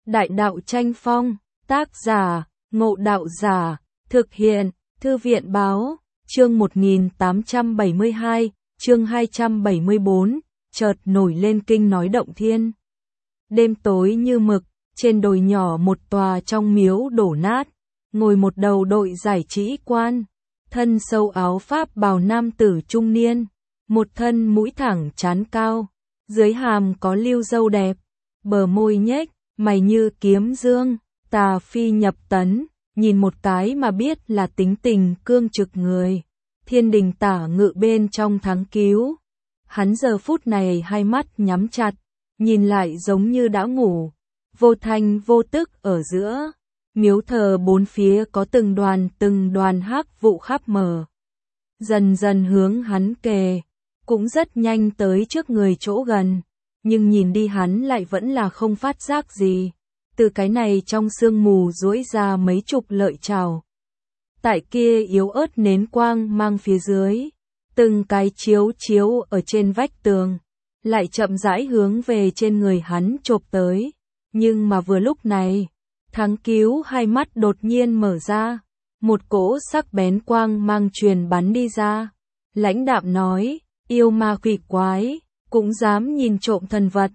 Đại đạo tranh phong, tác giả, Ngộ Đạo Giả, thực hiện, Thư viện báo, chương 1872, chương 274, chợt nổi lên kinh nói động thiên. Đêm tối như mực, trên đồi nhỏ một tòa trong miếu đổ nát, ngồi một đầu đội giải trí quan, thân sâu áo pháp bào nam tử trung niên, một thân mũi thẳng trán cao, dưới hàm có lưu râu đẹp, bờ môi nhếch, mày như kiếm dương, tà phi nhập tấn, nhìn một cái mà biết là tính tình cương trực người. Thiên đình tả ngự bên trong thắng cứu. Hắn giờ phút này hai mắt nhắm chặt, nhìn lại giống như đã ngủ, vô thanh vô tức ở giữa. Miếu thờ bốn phía có từng đoàn hắc vụ khắp mờ. Dần dần hướng hắn kề, cũng rất nhanh tới trước người chỗ gần, nhưng nhìn đi hắn lại vẫn là không phát giác gì. Từ cái này trong sương mù duỗi ra mấy chục lợi trảo. Tại kia yếu ớt nến quang mang phía dưới, từng cái chiếu ở trên vách tường, lại chậm rãi hướng về trên người hắn chộp tới. Nhưng mà vừa lúc này, Thắng Cứu hai mắt đột nhiên mở ra, một cỗ sắc bén quang mang truyền bắn đi ra. Lãnh đạm nói, yêu ma quỷ quái, cũng dám nhìn trộm thần vật.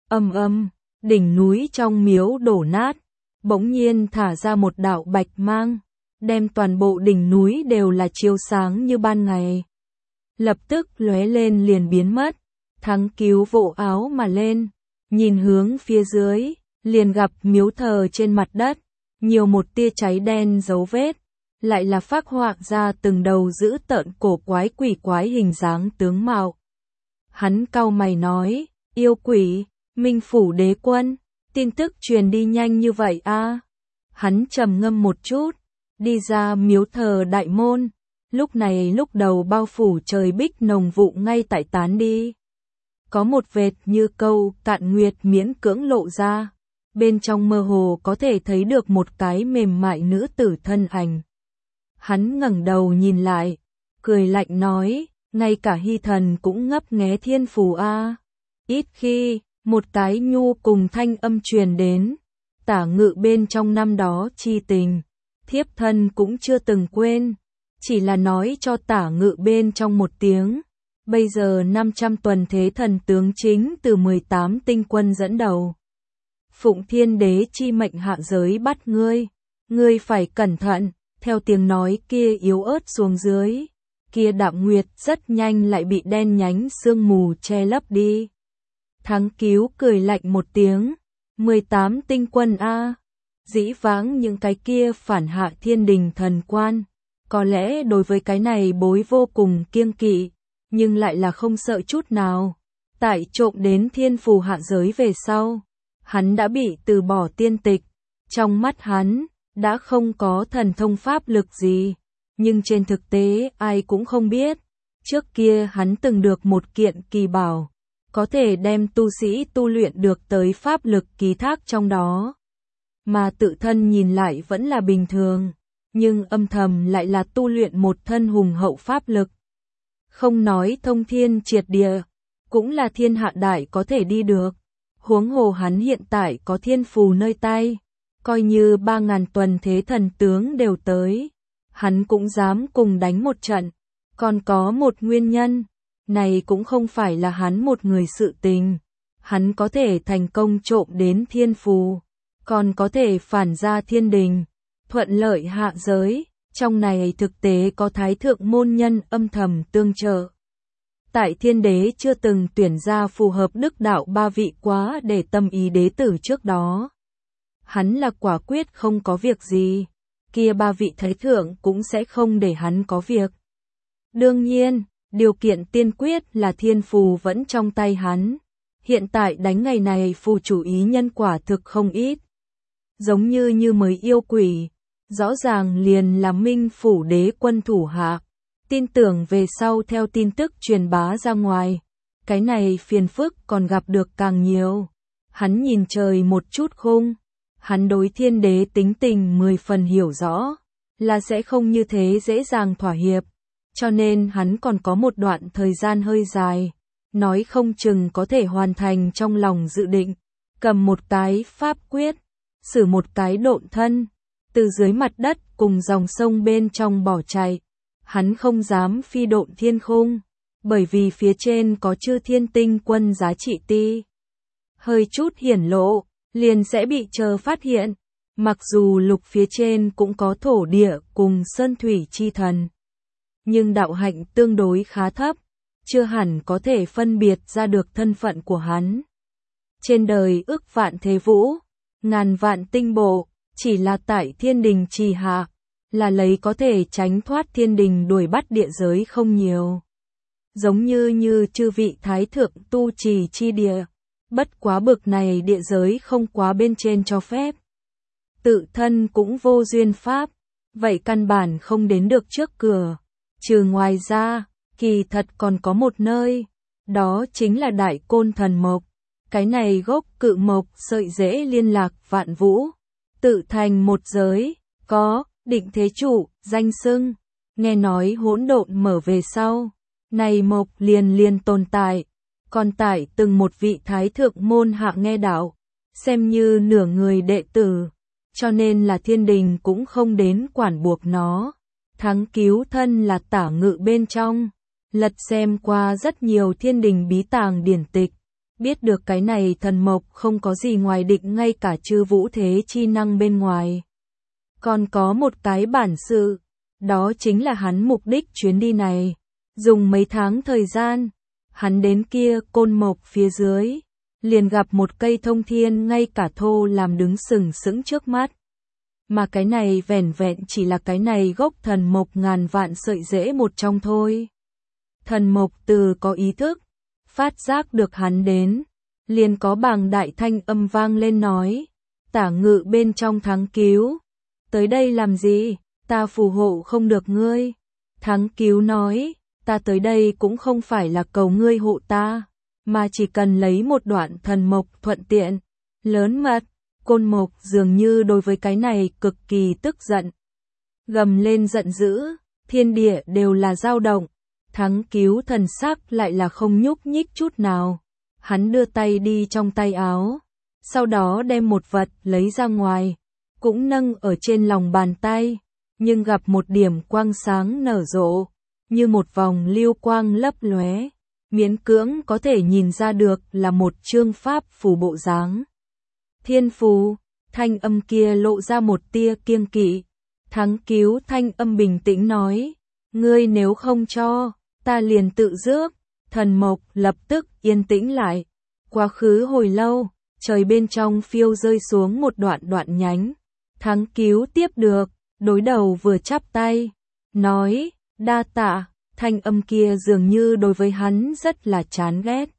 Ầm, đỉnh núi trong miếu đổ nát, bỗng nhiên thả ra một đạo bạch mang, đem toàn bộ đỉnh núi đều là chiếu sáng như ban ngày. Lập tức lóe lên liền biến mất. Thắng Cứu vỗ áo mà lên, nhìn hướng phía dưới, liền gặp miếu thờ trên mặt đất, nhiều một tia cháy đen dấu vết, lại là phác họa ra từng đầu dữ tợn cổ quái quỷ quái hình dáng tướng mạo. Hắn cau mày nói, yêu quỷ, Minh Phủ Đế Quân, tin tức truyền đi nhanh như vậy a? Hắn trầm ngâm một chút, đi ra miếu thờ đại môn, lúc này lúc đầu bao phủ trời bích nồng vụ ngay tại tán đi. Có một vệt như câu cạn nguyệt miễn cưỡng lộ ra, bên trong mơ hồ có thể thấy được một cái mềm mại nữ tử thân ảnh. Hắn ngẩng đầu nhìn lại, cười lạnh nói, ngay cả hy thần cũng ngấp nghé thiên phù a. Ít khi, một cái nhu cùng thanh âm truyền đến, tả ngự bên trong năm đó chi tình, thiếp thân cũng chưa từng quên, chỉ là nói cho tả ngự bên trong một tiếng. Bây giờ 500 tuần thế thần tướng chính từ 18 tinh quân dẫn đầu. Phụng Thiên Đế chi mệnh hạ giới bắt ngươi phải cẩn thận. Theo tiếng nói kia yếu ớt xuống dưới, kia đạm nguyệt rất nhanh lại bị đen nhánh sương mù che lấp đi. Thắng Cứu cười lạnh một tiếng, 18 tinh quân a, dĩ vãng những cái kia phản hạ thiên đình thần quan, có lẽ đối với cái này bối vô cùng kiêng kỵ, nhưng lại là không sợ chút nào. Tại trộm đến thiên phù hạ giới về sau, hắn đã bị từ bỏ tiên tịch, trong mắt hắn đã không có thần thông pháp lực gì, nhưng trên thực tế ai cũng không biết, trước kia hắn từng được một kiện kỳ bảo, có thể đem tu sĩ tu luyện được tới pháp lực ký thác trong đó, mà tự thân nhìn lại vẫn là bình thường, nhưng âm thầm lại là tu luyện một thân hùng hậu pháp lực. Không nói thông thiên triệt địa, cũng là thiên hạ đại có thể đi được, huống hồ hắn hiện tại có thiên phù nơi tay. Coi như 3.000 tuần thế thần tướng đều tới, hắn cũng dám cùng đánh một trận. Còn có một nguyên nhân, này cũng không phải là hắn một người sự tình. Hắn có thể thành công trộm đến thiên phù, còn có thể phản ra thiên đình, thuận lợi hạ giới. Trong này thực tế có thái thượng môn nhân âm thầm tương trợ. Tại thiên đế chưa từng tuyển ra phù hợp đức đạo 3 vị quá để tâm ý đế tử trước đó. Hắn là quả quyết không có việc gì, kia 3 vị thái thượng cũng sẽ không để hắn có việc. Đương nhiên, điều kiện tiên quyết là thiên phù vẫn trong tay hắn. Hiện tại đánh ngày này phù chủ ý nhân quả thực không ít. Giống như mới yêu quỷ, rõ ràng liền là Minh Phủ Đế Quân thủ hạ. Tin tưởng về sau theo tin tức truyền bá ra ngoài, cái này phiền phức còn gặp được càng nhiều. Hắn nhìn trời một chút khung. Hắn đối thiên đế tính tình 10 phần hiểu rõ, là sẽ không như thế dễ dàng thỏa hiệp, cho nên hắn còn có một đoạn thời gian hơi dài, nói không chừng có thể hoàn thành trong lòng dự định, cầm một cái pháp quyết, sử một cái độn thân, từ dưới mặt đất cùng dòng sông bên trong bỏ chạy. Hắn không dám phi độn thiên khung, bởi vì phía trên có chư thiên tinh quân giá trị ti. Hơi chút hiển lộ, liền sẽ bị chờ phát hiện. Mặc dù lục phía trên cũng có thổ địa cùng sơn thủy chi thần, nhưng đạo hạnh tương đối khá thấp, chưa hẳn có thể phân biệt ra được thân phận của hắn. Trên đời ức vạn thế vũ, ngàn vạn tinh bộ, chỉ là tại thiên đình trì hạ, là lấy có thể tránh thoát thiên đình đuổi bắt địa giới không nhiều. Giống như chư vị thái thượng tu trì chi địa, bất quá bực này địa giới không quá bên trên cho phép. Tự thân cũng vô duyên pháp, vậy căn bản không đến được trước cửa. Trừ ngoài ra, kỳ thật còn có một nơi, đó chính là Đại Côn Thần Mộc. Cái này gốc cự mộc sợi rễ liên lạc vạn vũ, tự thành một giới, có định thế chủ, danh xưng. Nghe nói hỗn độn mở về sau, này mộc liền tồn tại, còn tại từng một vị thái thượng môn hạ nghe đạo, xem như nửa người đệ tử, cho nên là thiên đình cũng không đến quản buộc nó. Thắng cứu thân là tả ngự bên trong, lật xem qua rất nhiều thiên đình bí tàng điển tịch, biết được cái này thần mộc không có gì ngoài định ngay cả chư vũ thế chi năng bên ngoài. Còn có một cái bản sự, đó chính là hắn mục đích chuyến đi này, dùng mấy tháng thời gian, hắn đến kia côn mộc phía dưới, liền gặp một cây thông thiên ngay cả thô làm đứng sừng sững trước mắt. Mà cái này vẻn vẹn chỉ là cái này gốc thần mộc ngàn vạn sợi rễ một trong thôi. Thần mộc từ có ý thức, phát giác được hắn đến, liền có bàng đại thanh âm vang lên nói, tả ngự bên trong Thắng Cứu, tới đây làm gì, ta phù hộ không được ngươi. Thắng Cứu nói, ta tới đây cũng không phải là cầu ngươi hộ ta, mà chỉ cần lấy một đoạn thần mộc thuận tiện, lớn mật. Côn mộc dường như đối với cái này cực kỳ tức giận. Gầm lên giận dữ, thiên địa đều là dao động. Thắng Cứu thần sắc lại là không nhúc nhích chút nào. Hắn đưa tay đi trong tay áo, sau đó đem một vật lấy ra ngoài, cũng nâng ở trên lòng bàn tay, nhưng gặp một điểm quang sáng nở rộ, như một vòng lưu quang lấp lóe, miễn cưỡng có thể nhìn ra được là một chương pháp phù bộ dáng. Thiên phù, thanh âm kia lộ ra một tia kiêng kỵ. Thắng Cứu thanh âm bình tĩnh nói, ngươi nếu không cho, ta liền tự rước. Thần mộc lập tức yên tĩnh lại. Quá khứ hồi lâu, trời bên trong phiêu rơi xuống một đoạn nhánh. Thắng Cứu tiếp được, đối đầu vừa chắp tay, nói, đa tạ. Thanh âm kia dường như đối với hắn rất là chán ghét.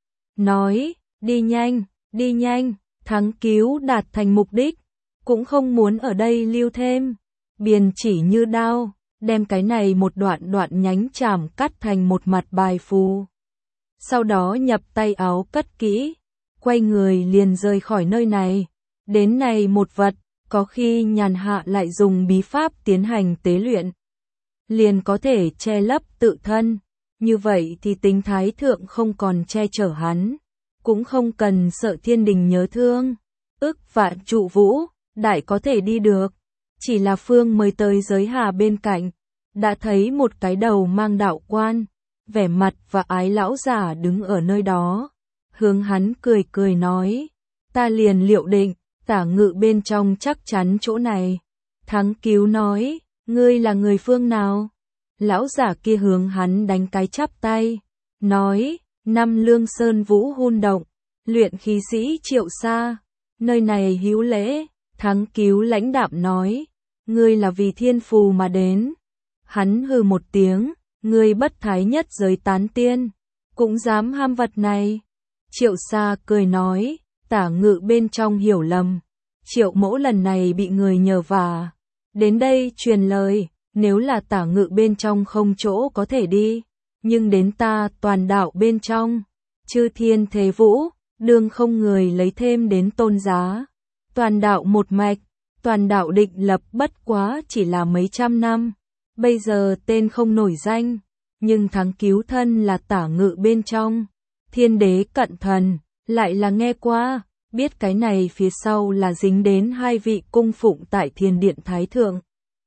Nói, đi nhanh, đi nhanh. Thắng Cứu đạt thành mục đích, cũng không muốn ở đây lưu thêm, biền chỉ như đao, đem cái này một đoạn nhánh chảm cắt thành một mặt bài phù. Sau đó nhập tay áo cất kỹ, quay người liền rời khỏi nơi này. Đến này một vật, có khi nhàn hạ lại dùng bí pháp tiến hành tế luyện, liền có thể che lấp tự thân, như vậy thì tính thái thượng không còn che chở hắn. Cũng không cần sợ thiên đình nhớ thương, ức vạn trụ vũ, đại có thể đi được. Chỉ là Phương mới tới giới hà bên cạnh, đã thấy một cái đầu mang đạo quan, vẻ mặt và ái lão giả đứng ở nơi đó. Hướng hắn cười nói, ta liền liệu định, tả ngự bên trong chắc chắn chỗ này. Thắng Cứu nói, ngươi là người phương nào? Lão giả kia hướng hắn đánh cái chắp tay, nói, năm Lương Sơn Vũ Hun Động, luyện khí sĩ Triệu Sa, nơi này hữu lễ. Thắng Cứu lãnh đạm nói, ngươi là vì thiên phù mà đến. Hắn hừ một tiếng, ngươi bất thái nhất giới tán tiên, cũng dám ham vật này. Triệu Sa cười nói, tả ngự bên trong hiểu lầm, Triệu mẫu lần này bị người nhờ vả, đến đây truyền lời, nếu là tả ngự bên trong không chỗ có thể đi, nhưng đến ta toàn đạo bên trong, chư thiên thế vũ, đương không người lấy thêm đến tôn giá. Toàn đạo một mạch, toàn đạo định lập bất quá chỉ là mấy trăm năm, bây giờ tên không nổi danh, nhưng Thắng Cứu thân là tả ngự bên trong, thiên đế cận thần, lại là nghe qua, biết cái này phía sau là dính đến hai vị cung phụng tại Thiền Điện Thái Thượng.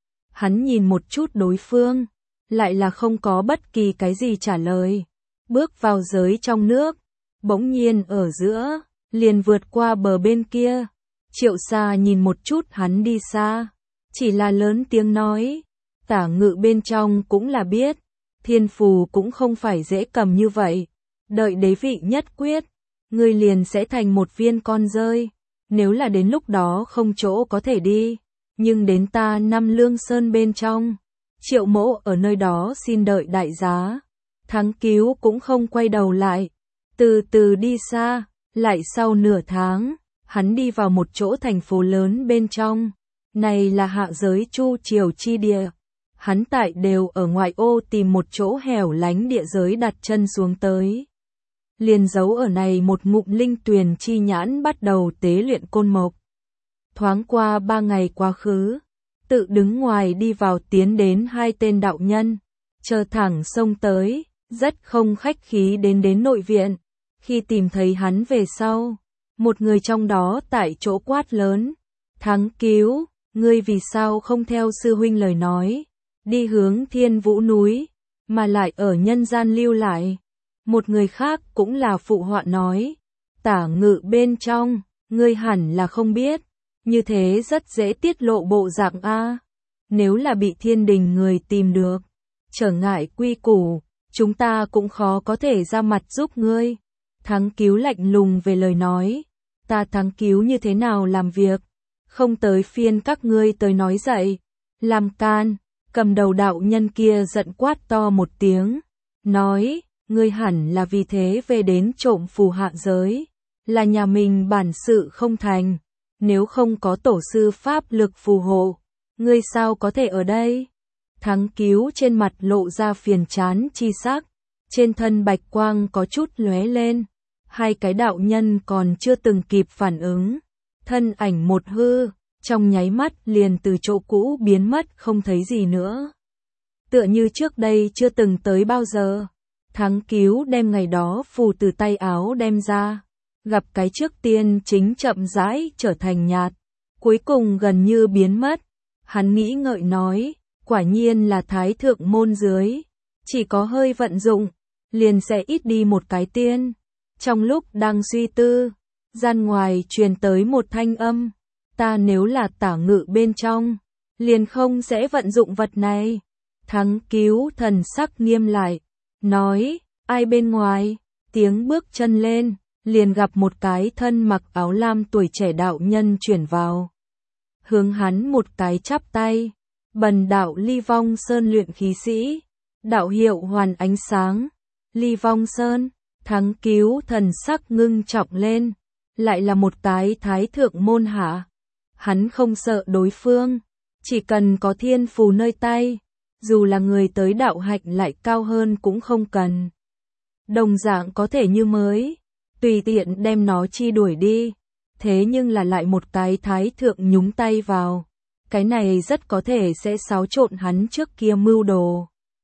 Hắn nhìn một chút đối phương, lại là không có bất kỳ cái gì trả lời. Bước vào giới trong nước, bỗng nhiên ở giữa, liền vượt qua bờ bên kia. Triệu Sa nhìn một chút hắn đi xa, chỉ là lớn tiếng nói, Tả Ngự bên trong cũng là biết, thiên phù cũng không phải dễ cầm như vậy. Đợi đế vị nhất quyết, ngươi liền sẽ thành một viên con rơi. Nếu là đến lúc đó không chỗ có thể đi, nhưng đến ta Năm Lương Sơn bên trong, Triệu Mỗ ở nơi đó xin đợi đại giá. Thắng Cứu cũng không quay đầu lại, từ từ đi xa. Lại sau nửa tháng, hắn đi vào một chỗ thành phố lớn bên trong. Này là hạ giới Chu Triều chi địa. Hắn tại đều ở ngoại ô tìm một chỗ hẻo lánh địa giới đặt chân xuống tới. Liền giấu ở này một ngụm linh tuyền chi nhãn bắt đầu tế luyện côn mộc. Thoáng qua 3 ngày quá khứ, tự đứng ngoài đi vào tiến đến hai tên đạo nhân, chờ thẳng xông tới, rất không khách khí đến nội viện. Khi tìm thấy hắn về sau, một người trong đó tại chỗ quát lớn, Thắng Cứu, ngươi vì sao không theo sư huynh lời nói, đi hướng Thiên Vũ núi, mà lại ở nhân gian lưu lại. Một người khác cũng là phụ họa nói, Tả Ngự bên trong, ngươi hẳn là không biết, như thế rất dễ tiết lộ bộ dạng a. Nếu là bị thiên đình người tìm được, trở ngại quy củ, chúng ta cũng khó có thể ra mặt giúp ngươi. Thắng Cứu lạnh lùng về lời nói, ta Thắng Cứu như thế nào làm việc, không tới phiên các ngươi tới nói dậy. Làm can, cầm đầu đạo nhân kia giận quát to một tiếng, nói, ngươi hẳn là vì thế về đến trộm phù hạ giới, là nhà mình bản sự không thành, nếu không có tổ sư pháp lực phù hộ, ngươi sao có thể ở đây? Thắng Cứu trên mặt lộ ra phiền chán chi sắc, trên thân bạch quang có chút lóe lên. Hai cái đạo nhân còn chưa từng kịp phản ứng, thân ảnh một hư, trong nháy mắt liền từ chỗ cũ biến mất không thấy gì nữa. Tựa như trước đây chưa từng tới bao giờ. Thắng Cứu đem ngày đó phù từ tay áo đem ra, gặp cái trước tiên chính chậm rãi trở thành nhạt, cuối cùng gần như biến mất. Hắn nghĩ ngợi nói, quả nhiên là thái thượng môn dưới, chỉ có hơi vận dụng, liền sẽ ít đi một cái tiên. Trong lúc đang suy tư, gian ngoài truyền tới một thanh âm, ta nếu là Tả Ngự bên trong, liền không sẽ vận dụng vật này. Thắng Cứu thần sắc nghiêm lại, nói, ai bên ngoài? Tiếng bước chân lên, liền gặp một cái thân mặc áo lam tuổi trẻ đạo nhân chuyển vào. Hướng hắn một cái chắp tay, bần đạo Ly Vong Sơn luyện khí sĩ, đạo hiệu Hoàn Ánh Sáng. Ly Vong Sơn. Thắng Cứu thần sắc ngưng trọng lên, lại là một cái thái thượng môn hạ. Hắn không sợ đối phương, chỉ cần có thiên phù nơi tay, dù là người tới đạo hạnh lại cao hơn cũng không cần. Đồng dạng có thể như mới, tùy tiện đem nó chi đuổi đi, thế nhưng là lại một cái thái thượng nhúng tay vào, cái này rất có thể sẽ xáo trộn hắn trước kia mưu đồ.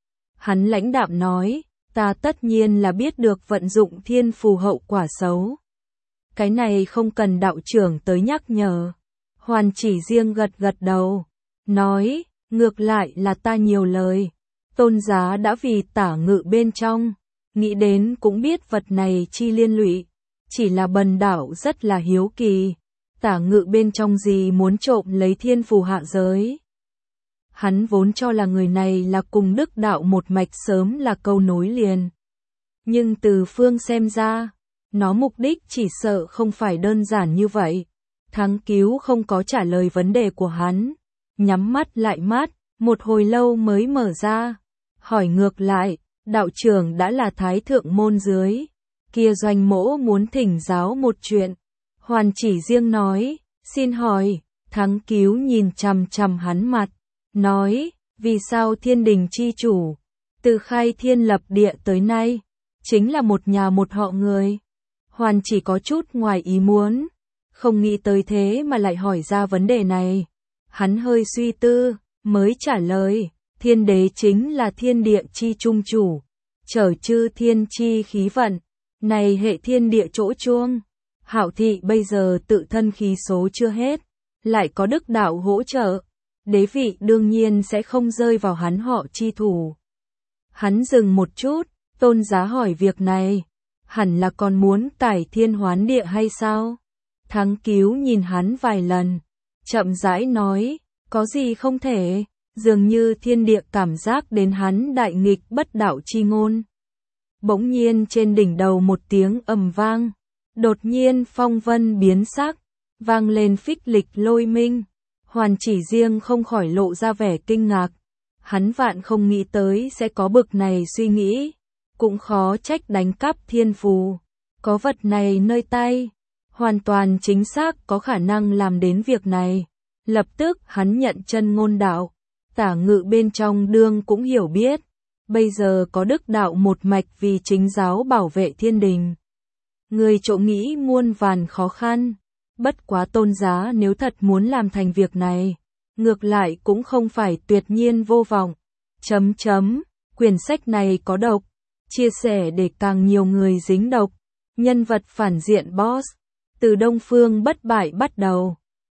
Hắn lãnh đạm nói, ta tất nhiên là biết được vận dụng thiên phù hậu quả xấu. Cái này không cần đạo trưởng tới nhắc nhở. Hoàn Chỉ riêng gật gật đầu, nói, ngược lại là ta nhiều lời. Tôn giá đã vì Tả Ngự bên trong, nghĩ đến cũng biết vật này chi liên lụy. Chỉ là bần đạo rất là hiếu kỳ, Tả Ngự bên trong gì muốn trộm lấy thiên phù hạ giới. Hắn vốn cho là người này là cùng đức đạo một mạch sớm là câu nối liền. Nhưng từ phương xem ra, nó mục đích chỉ sợ không phải đơn giản như vậy. Thắng Cứu không có trả lời vấn đề của hắn, nhắm mắt lại mắt, một hồi lâu mới mở ra, hỏi ngược lại, đạo trưởng đã là thái thượng môn dưới, kia Doanh Mỗ muốn thỉnh giáo một chuyện. Hoàn Chỉ riêng nói, xin hỏi. Thắng Cứu nhìn chằm chằm hắn mặt, nói, vì sao thiên đình chi chủ, từ khai thiên lập địa tới nay, chính là một nhà một họ người. Hoàn Chỉ có chút ngoài ý muốn, không nghĩ tới thế mà lại hỏi ra vấn đề này. Hắn hơi suy tư, mới trả lời, thiên đế chính là thiên địa chi trung chủ, chở chư thiên chi khí vận, này hệ thiên địa chỗ chuông, Hạo Thị bây giờ tự thân khí số chưa hết, lại có đức đạo hỗ trợ, đế vị đương nhiên sẽ không rơi vào hắn họ chi thủ. Hắn dừng một chút, Tôn Giá hỏi việc này, hẳn là còn muốn cải thiên hoán địa hay sao? Thắng Cứu nhìn hắn vài lần, chậm rãi nói, có gì không thể, dường như thiên địa cảm giác đến hắn đại nghịch bất đạo chi ngôn. Bỗng nhiên trên đỉnh đầu một tiếng ầm vang, đột nhiên phong vân biến sắc, vang lên phích lịch lôi minh. Hoàn Chỉ Riêng không khỏi lộ ra vẻ kinh ngạc, hắn vạn không nghĩ tới sẽ có bực này suy nghĩ, cũng khó trách đánh cắp thiên phù, có vật này nơi tay, hoàn toàn chính xác có khả năng làm đến việc này. Lập tức hắn nhận chân ngôn đạo, Tả Ngự bên trong đương cũng hiểu biết, bây giờ có đức đạo một mạch vì chính giáo bảo vệ thiên đình. Người chỗ nghĩ muôn vàn khó khăn, bất quá Tôn Giá nếu thật muốn làm thành việc này, ngược lại cũng không phải tuyệt nhiên vô vọng. Quyển sách này có độc, chia sẻ để càng nhiều người dính độc. Nhân vật phản diện boss, từ Đông Phương bất bại bắt đầu.